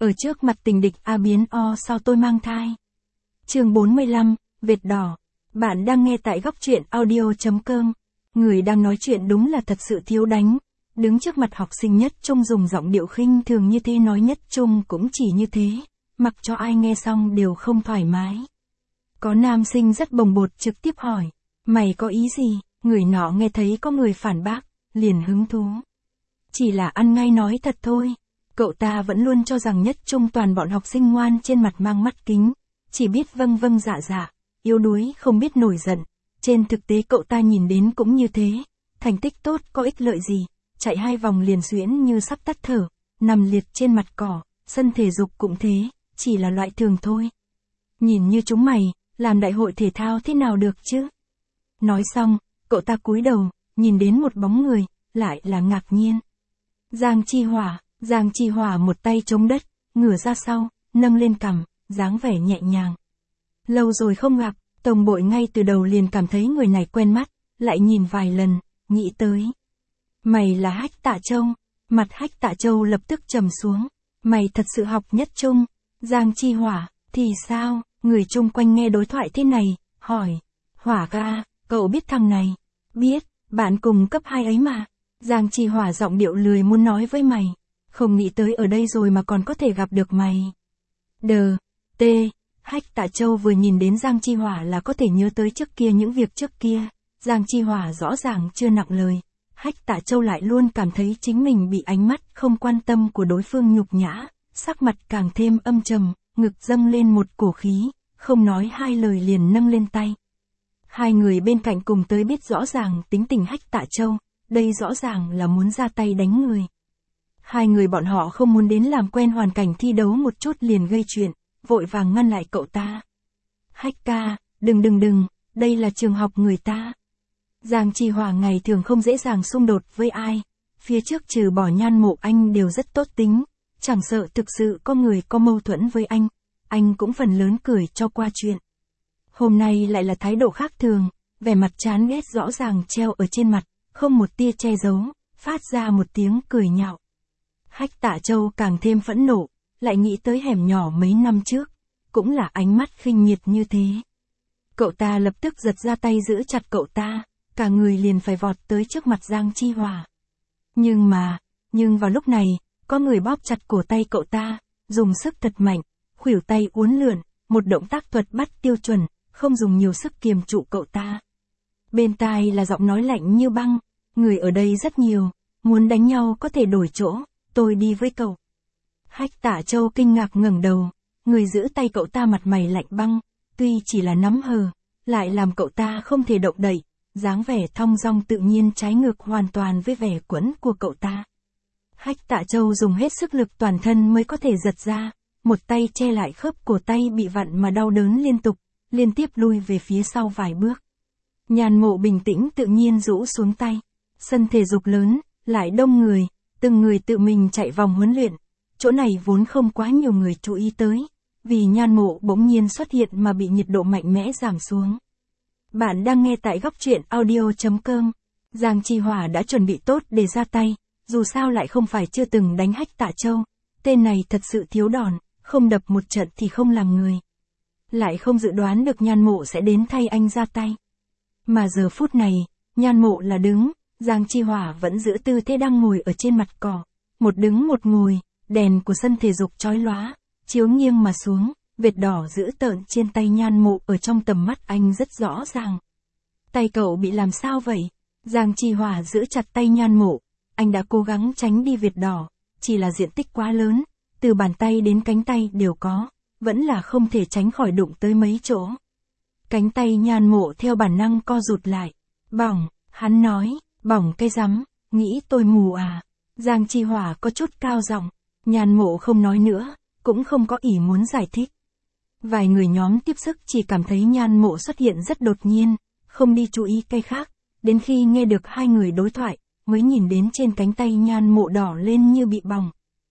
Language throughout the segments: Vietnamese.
Ở trước mặt tình địch A biến O sao tôi mang thai. Chương 45, vệt đỏ. Bạn đang nghe tại góc truyện audio.com. Người đang nói chuyện đúng là thật sự thiếu đánh. Đứng trước mặt học sinh nhất trung dùng giọng điệu khinh thường như thế, nói nhất trung cũng chỉ như thế. Mặc cho ai nghe xong đều không thoải mái. Có nam sinh rất bồng bột trực tiếp hỏi. Mày có ý gì? Người nọ nghe thấy có người phản bác, liền hứng thú. Chỉ là ăn ngay nói thật thôi. Cậu ta vẫn luôn cho rằng nhất trung toàn bọn học sinh ngoan trên mặt mang mắt kính. Chỉ biết vâng vâng dạ dạ, yếu đuối không biết nổi giận. Trên thực tế cậu ta nhìn đến cũng như thế. Thành tích tốt có ích lợi gì, chạy 2 vòng liền suyễn như sắp tắt thở, nằm liệt trên mặt cỏ, sân thể dục cũng thế, chỉ là loại thường thôi. Nhìn như chúng mày, làm đại hội thể thao thế nào được chứ? Nói xong, cậu ta cúi đầu, nhìn đến một bóng người, lại là ngạc nhiên. Giang Chi Hỏa một tay chống đất, ngửa ra sau, nâng lên cằm, dáng vẻ nhẹ nhàng. Lâu rồi không gặp, Tổng Bội ngay từ đầu liền cảm thấy người này quen mắt, lại nhìn vài lần, nghĩ tới. Mày là Hách Tạ Châu. Mặt Hách Tạ Châu lập tức trầm xuống. Mày thật sự học nhất trung. Giang Chi Hỏa, thì sao? Người chung quanh nghe đối thoại thế này, hỏi. Hỏa ca, cậu biết thằng này? Biết, bạn cùng cấp 2 ấy mà. Giang Chi Hỏa giọng điệu lười muốn nói với mày. Không nghĩ tới ở đây rồi mà còn có thể gặp được mày. Hách Tạ Châu vừa nhìn đến Giang Chi Hỏa là có thể nhớ tới trước kia những việc trước kia. Giang Chi Hỏa rõ ràng chưa nặng lời. Hách Tạ Châu lại luôn cảm thấy chính mình bị ánh mắt không quan tâm của đối phương nhục nhã, sắc mặt càng thêm âm trầm, ngực dâng lên một cổ khí, không nói hai lời liền nâng lên tay. Hai người bên cạnh cùng tới biết rõ ràng tính tình Hách Tạ Châu, đây rõ ràng là muốn ra tay đánh người. Hai người bọn họ không muốn đến làm quen hoàn cảnh thi đấu một chút liền gây chuyện, vội vàng ngăn lại cậu ta. Hách ca, đừng, đây là trường học người ta. Giang Chi Hỏa ngày thường không dễ dàng xung đột với ai, phía trước trừ bỏ Nhan Mộ anh đều rất tốt tính, chẳng sợ thực sự có người có mâu thuẫn với anh cũng phần lớn cười cho qua chuyện. Hôm nay lại là thái độ khác thường, vẻ mặt chán ghét rõ ràng treo ở trên mặt, không một tia che giấu, phát ra một tiếng cười nhạo. Hách Tạ Châu càng thêm phẫn nộ, lại nghĩ tới hẻm nhỏ mấy năm trước, cũng là ánh mắt khinh miệt như thế. Cậu ta lập tức giật ra tay giữ chặt cậu ta, cả người liền phải vọt tới trước mặt Giang Chi Hỏa. Nhưng vào lúc này, có người bóp chặt cổ tay cậu ta, dùng sức thật mạnh, khuỷu tay uốn lượn, một động tác thuật bắt tiêu chuẩn, không dùng nhiều sức kiềm trụ cậu ta. Bên tai là giọng nói lạnh như băng, người ở đây rất nhiều, muốn đánh nhau có thể đổi chỗ, tôi đi với cậu. Hách Tạ Châu kinh ngạc ngẩng đầu, người giữ tay cậu ta mặt mày lạnh băng, tuy chỉ là nắm hờ, lại làm cậu ta không thể động đậy, dáng vẻ thong dong tự nhiên trái ngược hoàn toàn với vẻ quẫn của cậu ta. Hách Tạ Châu dùng hết sức lực toàn thân mới có thể giật ra, một tay che lại khớp cổ tay bị vặn mà đau đớn liên tiếp lui về phía sau vài bước. Nhan Mộ bình tĩnh tự nhiên rũ xuống tay, sân thể dục lớn, lại đông người, từng người tự mình chạy vòng huấn luyện, chỗ này vốn không quá nhiều người chú ý tới, vì Nhan Mộ bỗng nhiên xuất hiện mà bị nhiệt độ mạnh mẽ giảm xuống. Bạn đang nghe tại góc truyện audio.com. Giang Chi Hỏa đã chuẩn bị tốt để ra tay, dù sao lại không phải chưa từng đánh Hách Tạ Châu, tên này thật sự thiếu đòn, không đập một trận thì không làm người. Lại không dự đoán được Nhan Mộ sẽ đến thay anh ra tay. Mà giờ phút này, Nhan Mộ là đứng, Giang Chi Hỏa vẫn giữ tư thế đang ngồi ở trên mặt cỏ, một đứng một ngồi, đèn của sân thể dục chói lóa, chiếu nghiêng mà xuống. Vệt đỏ dữ tợn trên tay Nhan Mộ ở trong tầm mắt anh rất rõ ràng. Tay cậu bị làm sao vậy? Giang Chi Hỏa giữ chặt tay Nhan Mộ, anh đã cố gắng tránh đi vệt đỏ, chỉ là diện tích quá lớn, từ bàn tay đến cánh tay đều có, vẫn là không thể tránh khỏi đụng tới mấy chỗ. Cánh tay Nhan Mộ theo bản năng co rụt lại. Bỏng, hắn nói, bỏng cái rắm, nghĩ tôi mù à? Giang Chi Hỏa có chút cao giọng, Nhan Mộ không nói nữa, cũng không có ý muốn giải thích. Vài người nhóm tiếp sức chỉ cảm thấy Nhan Mộ xuất hiện rất đột nhiên, không đi chú ý cái khác, đến khi nghe được hai người đối thoại, mới nhìn đến trên cánh tay Nhan Mộ đỏ lên như bị bỏng.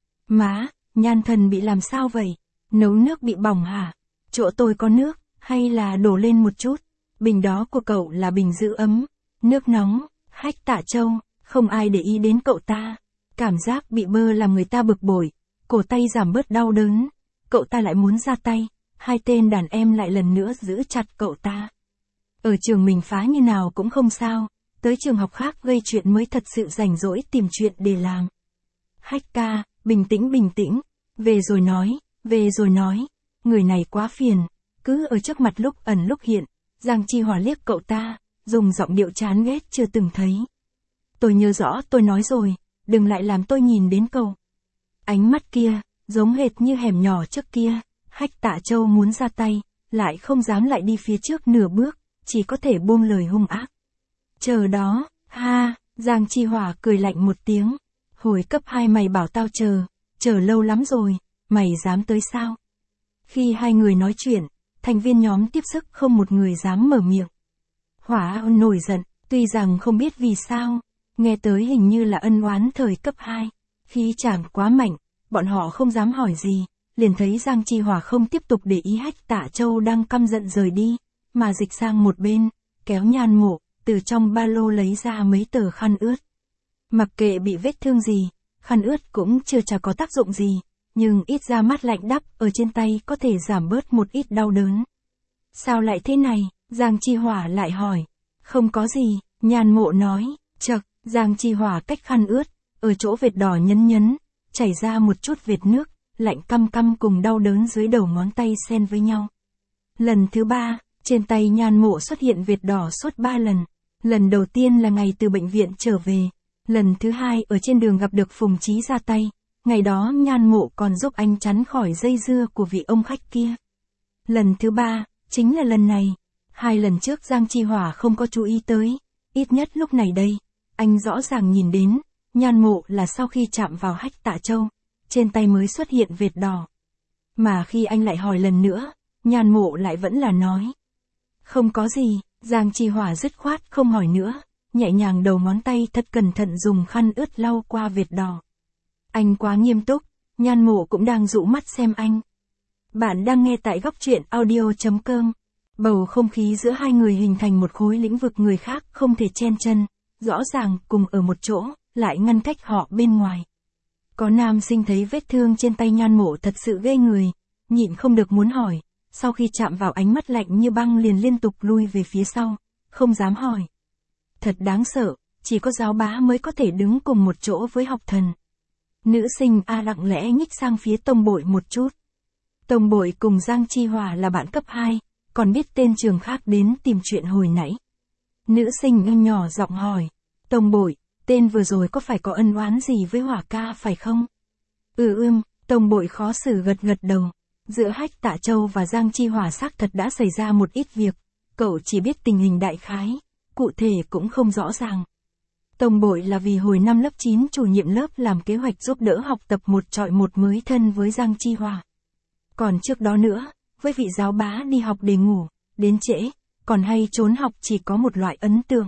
Má, Nhan thần bị làm sao vậy? Nấu nước bị bỏng hả? Chỗ tôi có nước, hay là đổ lên một chút? Bình đó của cậu là bình giữ ấm, nước nóng. Hách Tạ Châu, không ai để ý đến cậu ta. Cảm giác bị bơ làm người ta bực bội, cổ tay giảm bớt đau đớn. Cậu ta lại muốn ra tay, hai tên đàn em lại lần nữa giữ chặt cậu ta. Ở trường mình phá như nào cũng không sao, tới trường học khác gây chuyện mới thật sự rảnh rỗi tìm chuyện để làm. Hách ca, bình tĩnh, về rồi nói, người này quá phiền, cứ ở trước mặt lúc ẩn lúc hiện. Giang Chi Hòa liếc cậu ta, dùng giọng điệu chán ghét chưa từng thấy. Tôi nhớ rõ tôi nói rồi, đừng lại làm tôi nhìn đến cậu. Ánh mắt kia, giống hệt như hẻm nhỏ trước kia. Hách Tạ Châu muốn ra tay, lại không dám lại đi phía trước nửa bước, chỉ có thể buông lời hung ác. Chờ đó, ha, Giang Chi Hòa cười lạnh một tiếng. Hồi cấp 2 mày bảo tao chờ lâu lắm rồi, mày dám tới sao? Khi hai người nói chuyện, thành viên nhóm tiếp sức không một người dám mở miệng. Hỏa nổi giận, tuy rằng không biết vì sao, nghe tới hình như là ân oán thời cấp 2. Khí chàng quá mạnh, bọn họ không dám hỏi gì, liền thấy Giang Chi Hòa không tiếp tục để ý Hách Tạ Châu đang căm giận rời đi, mà dịch sang một bên, kéo Nhan Mộ, từ trong ba lô lấy ra mấy tờ khăn ướt. Mặc kệ bị vết thương gì, khăn ướt cũng chưa chả có tác dụng gì, nhưng ít ra mát lạnh đắp ở trên tay có thể giảm bớt một ít đau đớn. Sao lại thế này? Giang Chi Hòa lại hỏi. Không có gì, Nhan Mộ nói. Chậc, Giang Chi Hòa cách khăn ướt, ở chỗ vệt đỏ nhấn, chảy ra một chút vệt nước, lạnh căm căm cùng đau đớn dưới đầu ngón tay xen với nhau. Lần thứ 3, trên tay Nhan Mộ xuất hiện vệt đỏ suốt 3 lần. Lần đầu tiên là ngày từ bệnh viện trở về. Lần thứ 2 ở trên đường gặp được Phùng Chí ra tay. Ngày đó Nhan Mộ còn giúp anh chắn khỏi dây dưa của vị ông khách kia. Lần thứ 3, chính là lần này. 2 lần trước Giang Chi Hòa không có chú ý tới. Ít nhất lúc này đây, anh rõ ràng nhìn đến, Nhan Mộ là sau khi chạm vào Hách Tạ Châu, trên tay mới xuất hiện vệt đỏ. Mà khi anh lại hỏi lần nữa, Nhan Mộ lại vẫn là nói. Không có gì, Giang Chi Hòa dứt khoát không hỏi nữa, nhẹ nhàng đầu ngón tay thật cẩn thận dùng khăn ướt lau qua vệt đỏ. Anh quá nghiêm túc, Nhan Mộ cũng đang dụ mắt xem anh. Bạn đang nghe tại góc truyện audio.com. Bầu không khí giữa hai người hình thành một khối lĩnh vực người khác không thể chen chân, rõ ràng cùng ở một chỗ, lại ngăn cách họ bên ngoài. Có nam sinh thấy vết thương trên tay Nhan Mộ thật sự ghê người, nhịn không được muốn hỏi, sau khi chạm vào ánh mắt lạnh như băng liền liên tục lui về phía sau, không dám hỏi. Thật đáng sợ, chỉ có giáo bá mới có thể đứng cùng một chỗ với học thần. Nữ sinh A lặng lẽ nhích sang phía Tông Bội một chút. Tông Bội cùng Giang Chi Hòa là bạn cấp 2, còn biết tên trường khác đến tìm chuyện hồi nãy. Nữ sinh nhỏ giọng hỏi, Tông Bội, tên vừa rồi có phải có ân oán gì với Hỏa ca phải không? Tông Bội khó xử gật đầu. Giữa Hách Tạ Châu và Giang Chi Hòa xác thật đã xảy ra một ít việc, cậu chỉ biết tình hình đại khái, cụ thể cũng không rõ ràng. Tông Bội là vì hồi năm lớp 9 chủ nhiệm lớp làm kế hoạch giúp đỡ học tập một trọi một mới thân với Giang Chi Hòa. Còn trước đó nữa, với vị giáo bá đi học để ngủ, đến trễ, còn hay trốn học chỉ có một loại ấn tượng.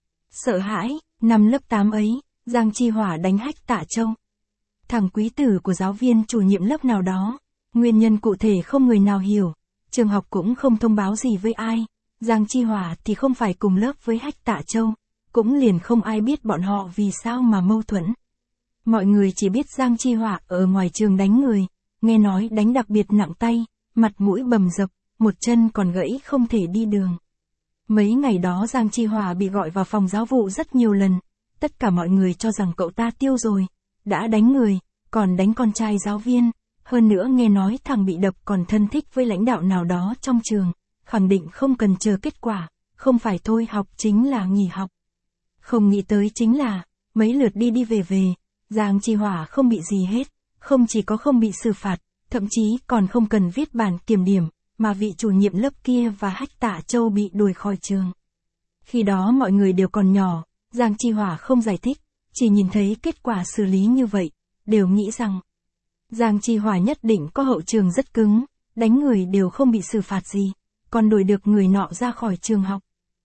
Sợ hãi, năm lớp 8 ấy, Giang Chi Hòa đánh Hách Tạ Châu. Thằng quý tử của giáo viên chủ nhiệm lớp nào đó, nguyên nhân cụ thể không người nào hiểu, trường học cũng không thông báo gì với ai, Giang Chi Hòa thì không phải cùng lớp với Hách Tạ Châu, cũng liền không ai biết bọn họ vì sao mà mâu thuẫn. Mọi người chỉ biết Giang Chi Hòa ở ngoài trường đánh người, nghe nói đánh đặc biệt nặng tay, mặt mũi bầm dập, một chân còn gãy không thể đi đường. Mấy ngày đó Giang Chi Hòa bị gọi vào phòng giáo vụ rất nhiều lần, tất cả mọi người cho rằng cậu ta tiêu rồi, đã đánh người, còn đánh con trai giáo viên, hơn nữa nghe nói thằng bị đập còn thân thích với lãnh đạo nào đó trong trường, khẳng định không cần chờ kết quả, không phải thôi học chính là nghỉ học. Không nghĩ tới chính là, mấy lượt đi về, Giang Chi Hòa không bị gì hết, không chỉ có không bị xử phạt, thậm chí còn không cần viết bản kiểm điểm, mà vị chủ nhiệm lớp kia và Hách Tạ Châu bị đuổi khỏi trường. Khi đó mọi người đều còn nhỏ, Giang Chi Hòa không giải thích, chỉ nhìn thấy kết quả xử lý như vậy, đều nghĩ rằng Giang Chi Hòa nhất định có hậu trường rất cứng, đánh người đều không bị xử phạt gì, còn đuổi được người nọ ra khỏi trường học.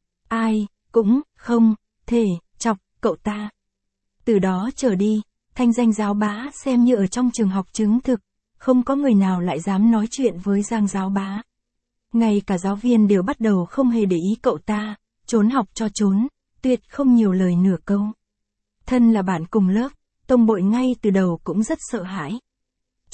Ai cũng không thể chọc cậu ta. Từ đó trở đi, thanh danh giáo bá xem như ở trong trường học chứng thực, không có người nào lại dám nói chuyện với Giang giáo bá. Ngay cả giáo viên đều bắt đầu không hề để ý cậu ta, trốn học cho trốn, tuyệt không nhiều lời nửa câu. Thân là bạn cùng lớp, Tông Bội ngay từ đầu cũng rất sợ hãi.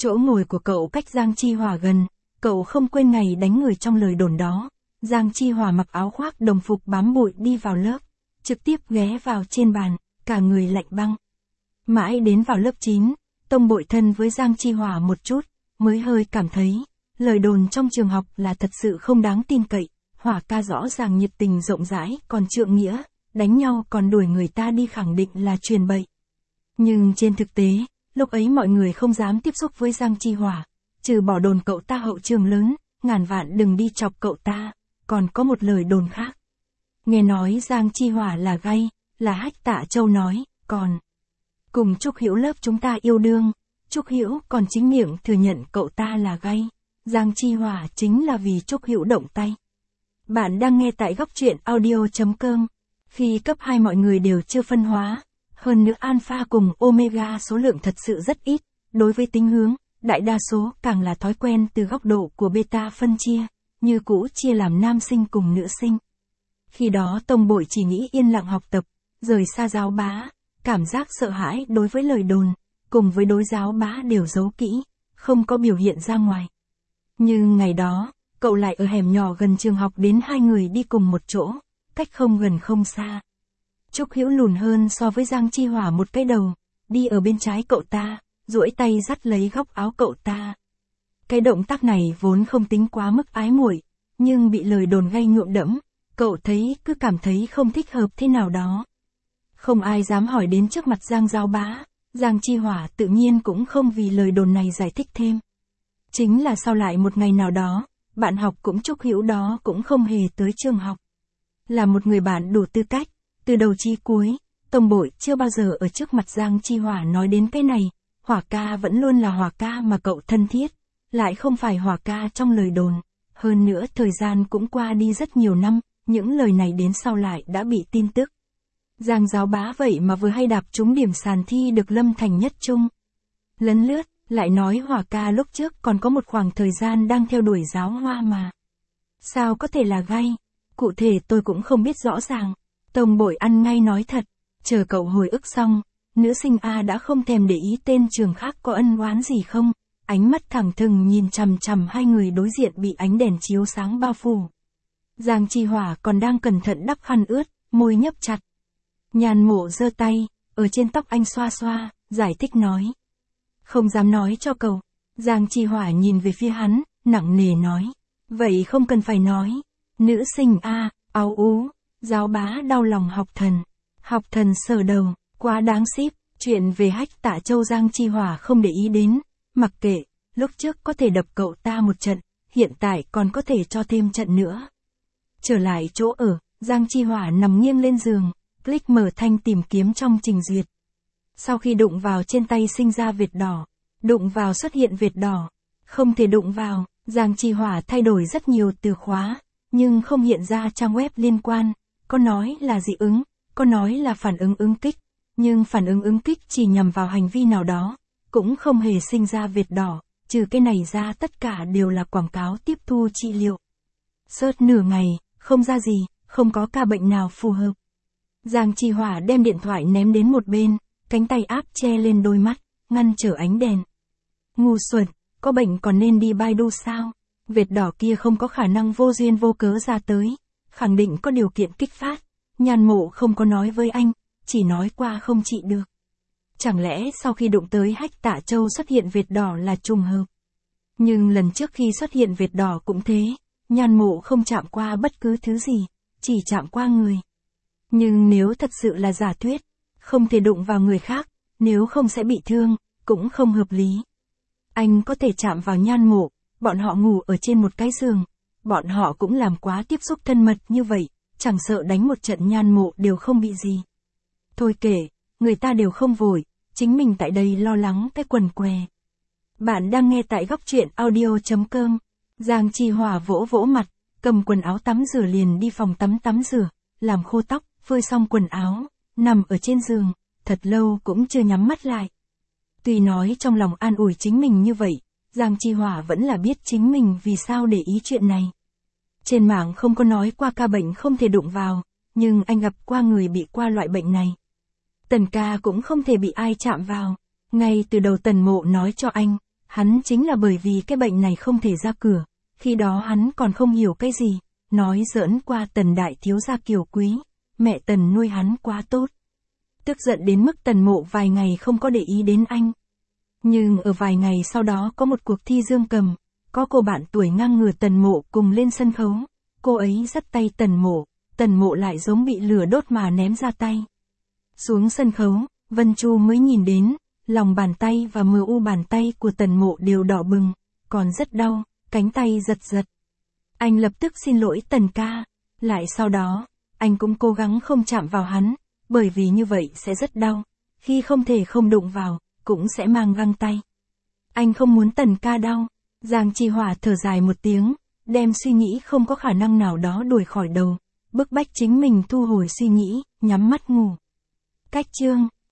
Chỗ ngồi của cậu cách Giang Chi Hỏa gần, cậu không quên ngày đánh người trong lời đồn đó. Giang Chi Hỏa mặc áo khoác đồng phục bám bụi đi vào lớp, trực tiếp ghé vào trên bàn, cả người lạnh băng. Mãi đến vào lớp 9, Tông Bội thân với Giang Chi Hỏa một chút, mới hơi cảm thấy, lời đồn trong trường học là thật sự không đáng tin cậy. Hỏa ca rõ ràng nhiệt tình rộng rãi, còn trượng nghĩa, đánh nhau còn đuổi người ta đi khẳng định là truyền bậy. Nhưng trên thực tế, lúc ấy mọi người không dám tiếp xúc với Giang Chi Hỏa, trừ bỏ đồn cậu ta hậu trường lớn, ngàn vạn đừng đi chọc cậu ta, còn có một lời đồn khác. Nghe nói Giang Chi Hỏa là gay, là Hách Tạ Châu nói, còn cùng Trúc Hiểu lớp chúng ta yêu đương, Trúc Hiểu còn chính miệng thừa nhận cậu ta là gay, Giang Chi Hỏa chính là vì Trúc Hiểu động tay. Bạn đang nghe tại góc truyện audio.com. Khi cấp 2 mọi người đều chưa phân hóa, hơn nữa alpha cùng omega số lượng thật sự rất ít, đối với tính hướng, đại đa số càng là thói quen từ góc độ của beta phân chia, như cũ chia làm nam sinh cùng nữ sinh. Khi đó Tông Bội chỉ nghĩ yên lặng học tập, rời xa giáo bá, cảm giác sợ hãi đối với lời đồn, cùng với đối giáo bá đều giấu kỹ, không có biểu hiện ra ngoài. Nhưng ngày đó, cậu lại ở hẻm nhỏ gần trường học đến hai người đi cùng một chỗ, cách không gần không xa. Trúc Hiểu lùn hơn so với Giang Chi Hỏa một cái đầu, đi ở bên trái cậu ta, duỗi tay dắt lấy góc áo cậu ta. Cái động tác này vốn không tính quá mức ái muội, nhưng bị lời đồn gây nhuộm đẫm, cậu thấy cứ cảm thấy không thích hợp thế nào đó. Không ai dám hỏi đến trước mặt Giang giáo bá, Giang Chi Hỏa tự nhiên cũng không vì lời đồn này giải thích thêm. Chính là sau lại một ngày nào đó, bạn học cũng Trúc Hiểu đó cũng không hề tới trường học. Là một người bạn đủ tư cách, từ đầu chí cuối, Tông Bội chưa bao giờ ở trước mặt Giang Chi Hỏa nói đến cái này, Hỏa ca vẫn luôn là Hỏa ca mà cậu thân thiết, lại không phải Hỏa ca trong lời đồn. Hơn nữa thời gian cũng qua đi rất nhiều năm, những lời này đến sau lại đã bị tin tức. Giang giáo bá vậy mà vừa hay đạp trúng điểm sàn thi được Lâm Thành nhất trung. Lấn lướt, lại nói Hỏa ca lúc trước còn có một khoảng thời gian đang theo đuổi giáo hoa mà. Sao có thể là gay? Cụ thể tôi cũng không biết rõ ràng. Tông Bội ăn ngay nói thật, chờ cậu hồi ức xong, nữ sinh A đã không thèm để ý tên trường khác có ân oán gì không, ánh mắt thẳng thừng nhìn chằm chằm hai người đối diện bị ánh đèn chiếu sáng bao phủ. Giang Chi Hỏa còn đang cẩn thận đắp khăn ướt, môi nhấp chặt. Nhàn Mộ giơ tay, ở trên tóc anh xoa xoa, giải thích nói. Không dám nói cho cậu. Giang Chi Hỏa nhìn về phía hắn, nặng nề nói. Vậy không cần phải nói. Nữ sinh A, áu ú, giáo bá đau lòng học thần. Học thần sờ đầu, quá đáng xíp, chuyện về Hách Tạ Châu Giang Chi Hỏa không để ý đến, mặc kệ, lúc trước có thể đập cậu ta một trận, hiện tại còn có thể cho thêm trận nữa. Trở lại chỗ ở, Giang Chi Hỏa nằm nghiêng lên giường, click mở thanh tìm kiếm trong trình duyệt. Sau khi đụng vào trên tay sinh ra vệt đỏ, đụng vào xuất hiện vệt đỏ, không thể đụng vào, Giang Chi Hỏa thay đổi rất nhiều từ khóa, nhưng không hiện ra trang web liên quan, có nói là dị ứng, có nói là phản ứng ứng kích, nhưng phản ứng ứng kích chỉ nhằm vào hành vi nào đó, cũng không hề sinh ra vệt đỏ, trừ cái này ra tất cả đều là quảng cáo tiếp thu trị liệu. Search nửa ngày, không ra gì, không có ca bệnh nào phù hợp. Giang Chi Hỏa đem điện thoại ném đến một bên, cánh tay áp che lên đôi mắt, ngăn trở ánh đèn. Ngu xuẩn, có bệnh còn nên đi Baidu sao? Vệt đỏ kia không có khả năng vô duyên vô cớ ra tới, khẳng định có điều kiện kích phát. Nhàn Mộ không có nói với anh, chỉ nói qua không trị được. Chẳng lẽ sau khi đụng tới Hách Tạ Châu xuất hiện vệt đỏ là trùng hợp? Nhưng lần trước khi xuất hiện vệt đỏ cũng thế, Nhàn Mộ không chạm qua bất cứ thứ gì, chỉ chạm qua người. Nhưng nếu thật sự là giả thuyết, không thể đụng vào người khác, nếu không sẽ bị thương, cũng không hợp lý. Anh có thể chạm vào Nhan Mộ, bọn họ ngủ ở trên một cái giường, bọn họ cũng làm quá tiếp xúc thân mật như vậy, chẳng sợ đánh một trận Nhan Mộ đều không bị gì. Thôi kể, người ta đều không vội, chính mình tại đây lo lắng cái quần què. Bạn đang nghe tại góc truyện audio.com. Giang Chi Hỏa vỗ vỗ mặt, cầm quần áo tắm rửa liền đi phòng tắm rửa, làm khô tóc, phơi xong quần áo, nằm ở trên giường, thật lâu cũng chưa nhắm mắt lại. Tuy nói trong lòng an ủi chính mình như vậy, Giang Chi Hỏa vẫn là biết chính mình vì sao để ý chuyện này. Trên mạng không có nói qua ca bệnh không thể đụng vào, nhưng anh gặp qua người bị qua loại bệnh này. Tần ca cũng không thể bị ai chạm vào. Ngay từ đầu Tần Mộ nói cho anh, Hắn chính là bởi vì cái bệnh này không thể ra cửa, khi đó hắn còn không hiểu cái gì, nói giỡn qua Tần đại thiếu gia kiều quý, mẹ Tần nuôi hắn quá tốt. Tức giận đến mức Tần Mộ vài ngày không có để ý đến anh. Nhưng ở vài ngày sau đó có một cuộc thi dương cầm, có cô bạn tuổi ngang ngửa Tần Mộ cùng lên sân khấu, cô ấy dắt tay Tần Mộ lại giống bị lửa đốt mà ném ra tay. Xuống sân khấu, Vân Chu mới nhìn đến, lòng bàn tay và mu bàn tay của Tần Mộ đều đỏ bừng, còn rất đau, cánh tay giật giật. Anh lập tức xin lỗi Tần ca, lại sau đó, anh cũng cố gắng không chạm vào hắn, bởi vì như vậy sẽ rất đau, khi không thể không đụng vào, cũng sẽ mang găng tay. Anh không muốn Tần ca đau. Giang Chi Hỏa thở dài một tiếng, đem suy nghĩ không có khả năng nào đó đuổi khỏi đầu, bức bách chính mình thu hồi suy nghĩ, nhắm mắt ngủ. Cách chương